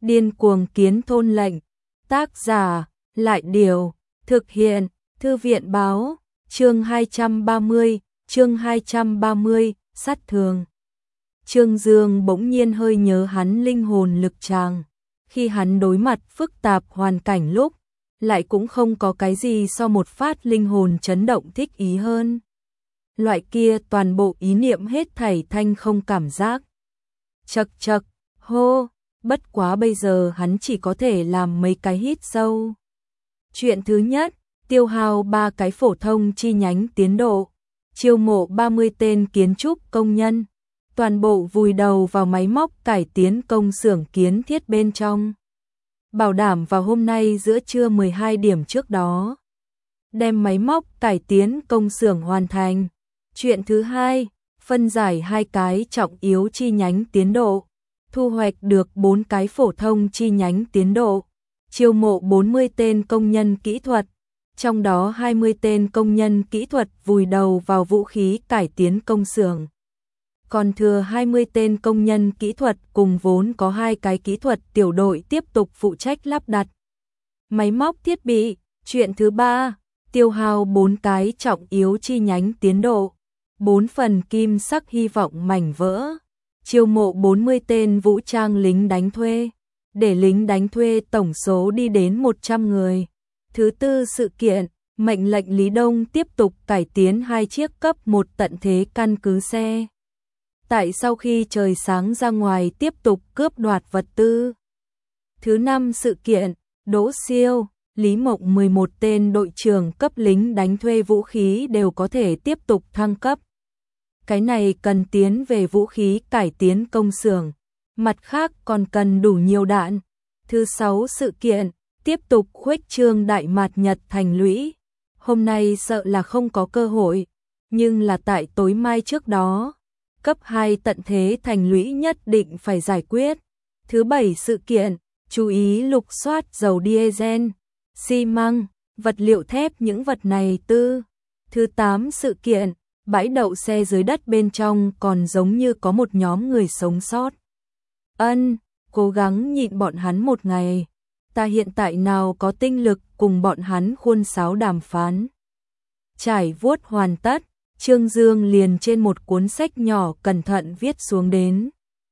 Điên cuồng kiến thôn lệnh. Tác giả, Lại Điều. Thực hiện, Thư viện Báo. Chương 230, sát thường. Trương Dương bỗng nhiên hơi nhớ hắn linh hồn lực tràng. Khi hắn đối mặt phức tạp hoàn cảnh lúc, lại cũng không có cái gì so một phát linh hồn chấn động thích ý hơn. Loại kia toàn bộ ý niệm hết thảy thanh không cảm giác. Chậc chậc, hô, bất quá bây giờ hắn chỉ có thể làm mấy cái hít sâu. Chuyện thứ nhất, tiêu hao 3 cái phổ thông chi nhánh tiến độ, chiêu mộ 30 tên kiến trúc công nhân, toàn bộ vùi đầu vào máy móc cải tiến công xưởng kiến thiết bên trong. Bảo đảm vào hôm nay giữa trưa 12 điểm trước đó, đem máy móc cải tiến công xưởng hoàn thành. Chuyện thứ hai, phân giải 2 cái trọng yếu chi nhánh tiến độ, thu hoạch được 4 cái phổ thông chi nhánh tiến độ, chiêu mộ 40 tên công nhân kỹ thuật, trong đó 20 tên công nhân kỹ thuật vùi đầu vào vũ khí cải tiến công xưởng. Còn thừa 20 tên công nhân kỹ thuật cùng vốn có 2 cái kỹ thuật tiểu đội tiếp tục phụ trách lắp đặt máy móc thiết bị. Chuyện thứ ba, tiêu hao 4 cái trọng yếu chi nhánh tiến độ, 4 phần kim sắc hy vọng mảnh vỡ, chiêu mộ 40 tên vũ trang lính đánh thuê, để lính đánh thuê tổng số đi đến 100 người. Thứ tư sự kiện, mệnh lệnh Lý Đông tiếp tục cải tiến 2 chiếc cấp 1 tận thế căn cứ xe. Tại sau khi trời sáng ra ngoài tiếp tục cướp đoạt vật tư. Thứ năm sự kiện, Đỗ Siêu, Lý Mộng 11 tên đội trưởng cấp lính đánh thuê vũ khí đều có thể tiếp tục thăng cấp. Cái này cần tiến về vũ khí cải tiến công xưởng, mặt khác còn cần đủ nhiều đạn. Thứ sáu sự kiện, tiếp tục khuếch trương Đại Mạt Nhật thành lũy. Hôm nay sợ là không có cơ hội, nhưng là tại tối mai trước đó, cấp 2 tận thế thành lũy nhất định phải giải quyết. Thứ bảy sự kiện, chú ý lục soát dầu diesel, xi măng, vật liệu thép những vật này tư. Thứ 8 sự kiện, bãi đậu xe dưới đất bên trong còn giống như có một nhóm người sống sót. Cố gắng nhịn bọn hắn một ngày. Ta hiện tại nào có tinh lực cùng bọn hắn khuôn sáo đàm phán. Trải vuốt hoàn tất, Trương Dương liền trên một cuốn sách nhỏ cẩn thận viết xuống đến.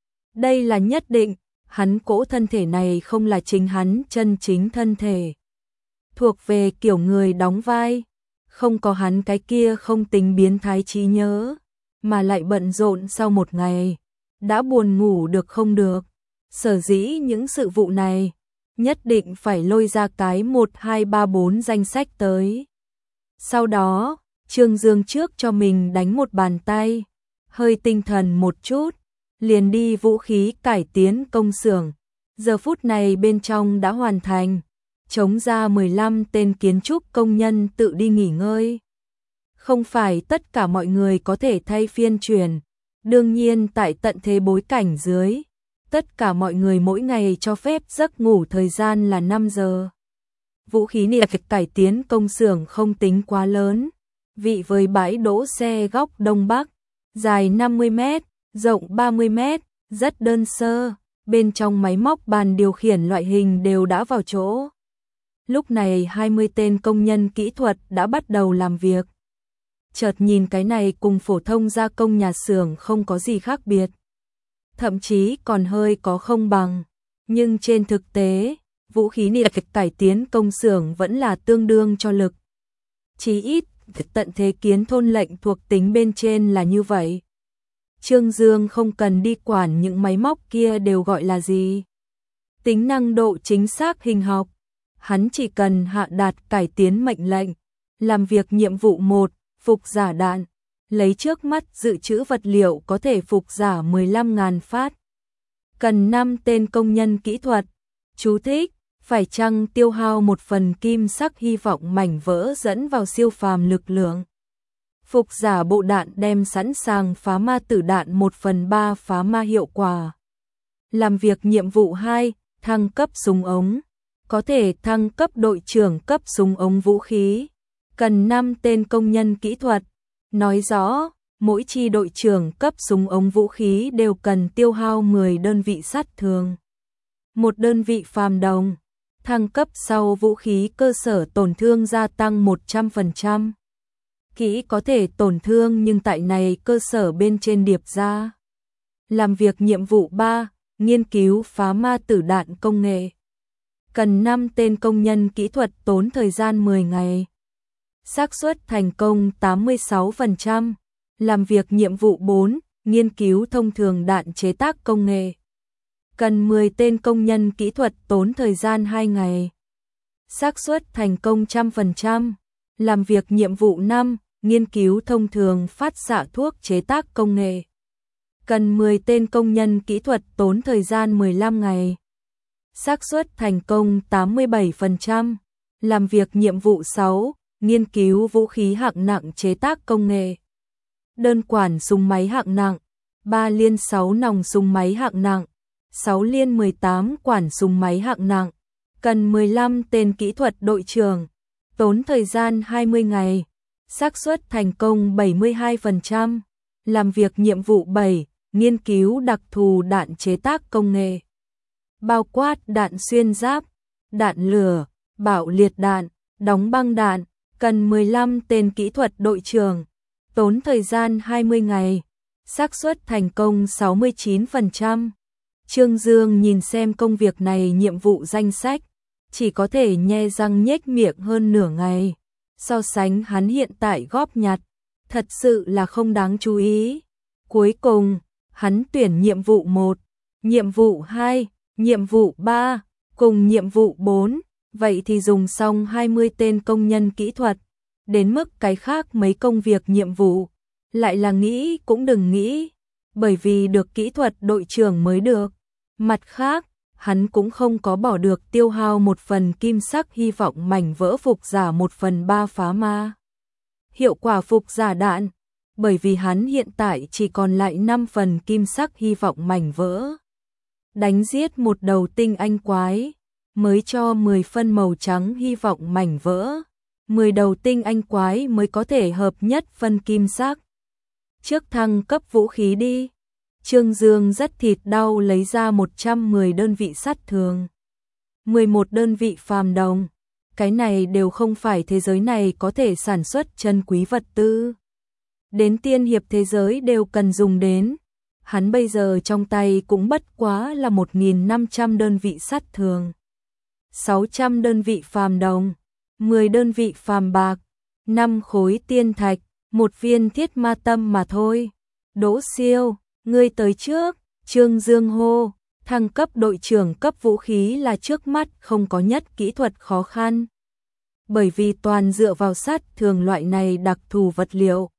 Đây là nhất định, hắn cỗ thân thể này không là chính hắn chân chính thân thể. Thuộc về kiểu người đóng vai, không có hắn cái kia không tính biến thái trí nhớ, mà lại bận rộn sau một ngày, đã buồn ngủ được không được. Sở dĩ những sự vụ này, nhất định phải lôi ra cái 1, 2, 3, 4 danh sách tới. Sau đó, Trương Dương trước cho mình đánh một bàn tay, hơi tinh thần một chút, liền đi vũ khí cải tiến công xưởng. Giờ phút này bên trong đã hoàn thành, trống ra 15 tên kiến trúc công nhân tự đi nghỉ ngơi. Không phải tất cả mọi người có thể thay phiên chuyển, đương nhiên tại tận thế bối cảnh dưới, tất cả mọi người mỗi ngày cho phép giấc ngủ thời gian là 5 giờ. Vũ khí niệm cải tiến công xưởng không tính quá lớn, vị với bãi đỗ xe góc đông bắc, dài 50 mét, rộng 30 mét, rất đơn sơ, bên trong máy móc bàn điều khiển loại hình đều đã vào chỗ. Lúc này 20 tên công nhân kỹ thuật đã bắt đầu làm việc. Chợt nhìn cái này cùng phổ thông gia công nhà xưởng không có gì khác biệt. Thậm chí còn hơi có không bằng, nhưng trên thực tế, vũ khí niệm cải tiến công xưởng vẫn là tương đương cho lực. Chí ít, tận thế kiến thôn lệnh thuộc tính bên trên là như vậy. Trương Dương không cần đi quản những máy móc kia đều gọi là gì. Tính năng độ chính xác hình học, hắn chỉ cần hạ đạt cải tiến mệnh lệnh, làm việc nhiệm vụ 1, phục giả đạn, lấy trước mắt dự trữ vật liệu có thể phục giả 15.000 phát. Cần 5 tên công nhân kỹ thuật. Chú thích, phải chăng tiêu hao 1 phần kim sắc hy vọng mảnh vỡ dẫn vào siêu phàm lực lượng. Phục giả bộ đạn đem sẵn sàng phá ma tử đạn 1/3 phá ma hiệu quả. Làm việc nhiệm vụ 2, thăng cấp súng ống. Có thể thăng cấp đội trưởng cấp súng ống vũ khí. Cần 5 tên công nhân kỹ thuật. Nói rõ, mỗi chi đội trưởng cấp súng ống vũ khí đều cần tiêu hao 10 đơn vị sát thương. một đơn vị phàm đồng. Thăng cấp sau vũ khí cơ sở tổn thương gia tăng 100%. Kỹ có thể tổn thương nhưng tại này cơ sở bên trên điệp ra. Làm việc nhiệm vụ 3, nghiên cứu phá ma tử đạn công nghệ. Cần 5 tên công nhân kỹ thuật, tốn thời gian 10 ngày. Xác suất thành công 86%. Làm việc nhiệm vụ 4, nghiên cứu thông thường đạn chế tác công nghệ. Cần 10 tên công nhân kỹ thuật, tốn thời gian 2 ngày. Xác suất thành công 100%. Làm việc nhiệm vụ 5, nghiên cứu thông thường phát xạ thuốc chế tác công nghệ. Cần 10 tên công nhân kỹ thuật, tốn thời gian 15 ngày. Xác suất thành công 87%. Làm việc nhiệm vụ 6, nghiên cứu vũ khí hạng nặng chế tác công nghệ. Đơn quản súng máy hạng nặng, 3 liên 6 nòng súng máy hạng nặng, 6 liên 18 quản súng máy hạng nặng. Cần 15 tên kỹ thuật đội trưởng, tốn thời gian 20 ngày. Xác suất thành công 72%. Làm việc nhiệm vụ 7, nghiên cứu đặc thù đạn chế tác công nghệ. Bao quát đạn xuyên giáp, đạn lửa, bạo liệt đạn, đóng băng đạn. Cần 15 tên kỹ thuật đội trưởng, tốn thời gian 20 ngày. Xác suất thành công 69%. Trương Dương nhìn xem công việc này, nhiệm vụ danh sách, chỉ có thể nhe răng nhếch miệng hơn nửa ngày. So sánh hắn hiện tại góp nhặt, thật sự là không đáng chú ý. Cuối cùng, hắn tuyển nhiệm vụ 1, nhiệm vụ 2, nhiệm vụ 3, cùng nhiệm vụ 4. Vậy thì dùng xong 20 tên công nhân kỹ thuật. Đến mức cái khác mấy công việc nhiệm vụ, lại là nghĩ cũng đừng nghĩ, bởi vì được kỹ thuật đội trưởng mới được. Mặt khác, hắn cũng không có bỏ được tiêu hao 1 phần kim sắc hy vọng mảnh vỡ phục giả 1/3 phá ma. Hiệu quả phục giả đạn, bởi vì hắn hiện tại chỉ còn lại 5 phần kim sắc hy vọng mảnh vỡ. Đánh giết một đầu tinh anh quái, mới cho 10 phân màu trắng hy vọng mảnh vỡ. 10 đầu tinh anh quái mới có thể hợp nhất phân kim sắc. Trước thăng cấp vũ khí đi. Trương Dương rất thịt đau lấy ra 110 đơn vị sát thường, 11 đơn vị phàm đồng. Cái này đều không phải thế giới này có thể sản xuất chân quý vật tư. Đến tiên hiệp thế giới đều cần dùng đến. Hắn bây giờ trong tay cũng bất quá là 1.500 đơn vị sát thường, 600 đơn vị phàm đồng, 10 đơn vị phàm bạc, 5 khối tiên thạch, 1 viên thiết ma tâm mà thôi. Đỗ Siêu, ngươi tới trước. Trương Dương hô. Thăng cấp đội trưởng cấp vũ khí là trước mắt không có nhất kỹ thuật khó khăn, bởi vì toàn dựa vào sát thường loại này đặc thù vật liệu.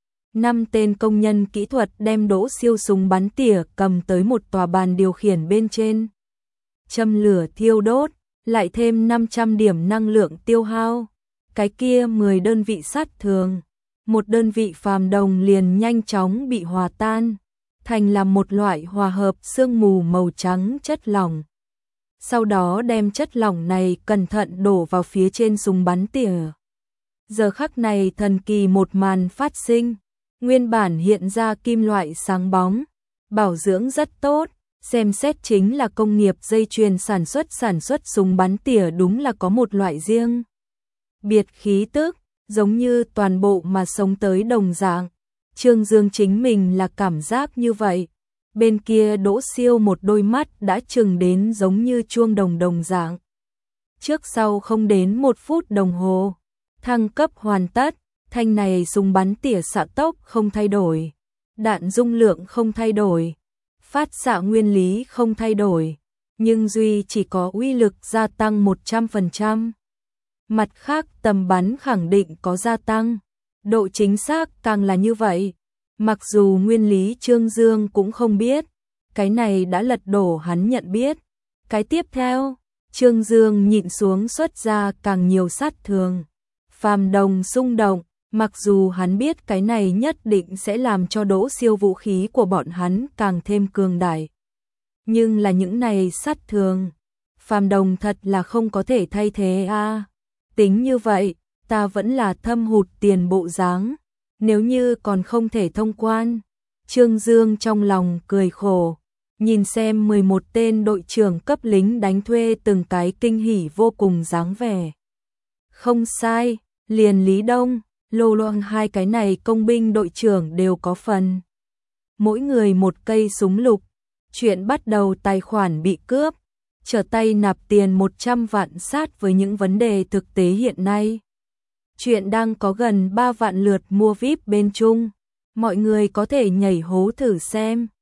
5 tên công nhân kỹ thuật đem Đỗ Siêu súng bắn tỉa cầm tới một tòa bàn điều khiển bên trên. Châm lửa thiêu đốt, lại thêm 500 điểm năng lượng tiêu hao. Cái kia 10 đơn vị sát thường, 1 đơn vị phàm đồng liền nhanh chóng bị hòa tan, thành làm một loại hòa hợp sương mù màu trắng chất lỏng. Sau đó đem chất lỏng này cẩn thận đổ vào phía trên súng bắn tỉa. Giờ khắc này thần kỳ một màn phát sinh, nguyên bản hiện ra kim loại sáng bóng, bảo dưỡng rất tốt, xem xét chính là công nghiệp dây chuyền sản xuất súng bắn tỉa đúng là có một loại riêng biệt khí tức, giống như toàn bộ mà sống tới đồng dạng. Trương Dương chính mình là cảm giác như vậy. Bên kia Đỗ Siêu một đôi mắt đã trừng đến giống như chuông đồng dạng. Trước sau không đến 1 phút đồng hồ, thăng cấp hoàn tất. Thanh này súng bắn tỉa xạ tốc không thay đổi, đạn dung lượng không thay đổi, phát xạ nguyên lý không thay đổi, nhưng duy chỉ có uy lực gia tăng 100%. Mặt khác tầm bắn khẳng định có gia tăng, độ chính xác càng là như vậy. Mặc dù nguyên lý Trương Dương cũng không biết, cái này đã lật đổ hắn nhận biết. Cái tiếp theo, Trương Dương nhịn xuống xuất ra càng nhiều sát thường. Phàm đồng xung động, mặc dù hắn biết cái này nhất định sẽ làm cho Đỗ Siêu vũ khí của bọn hắn càng thêm cường đại. Nhưng là những này sát thường, phàm đồng thật là không có thể thay thế a. Tính như vậy, ta vẫn là thâm hụt tiền bộ dáng. Nếu như còn không thể thông quan, Trương Dương trong lòng cười khổ. Nhìn xem 11 tên đội trưởng cấp lính đánh thuê từng cái kinh hỉ vô cùng dáng vẻ. Không sai, liền Lý Đông, Lô Loan hai cái này công binh đội trưởng đều có phần. Mỗi người một cây súng lục, chuyện bắt đầu tài khoản bị cướp, trở tay nạp tiền 100 vạn sát với những vấn đề thực tế hiện nay. Chuyện đang có gần 3 vạn lượt mua VIP bên Trung, mọi người có thể nhảy hố thử xem.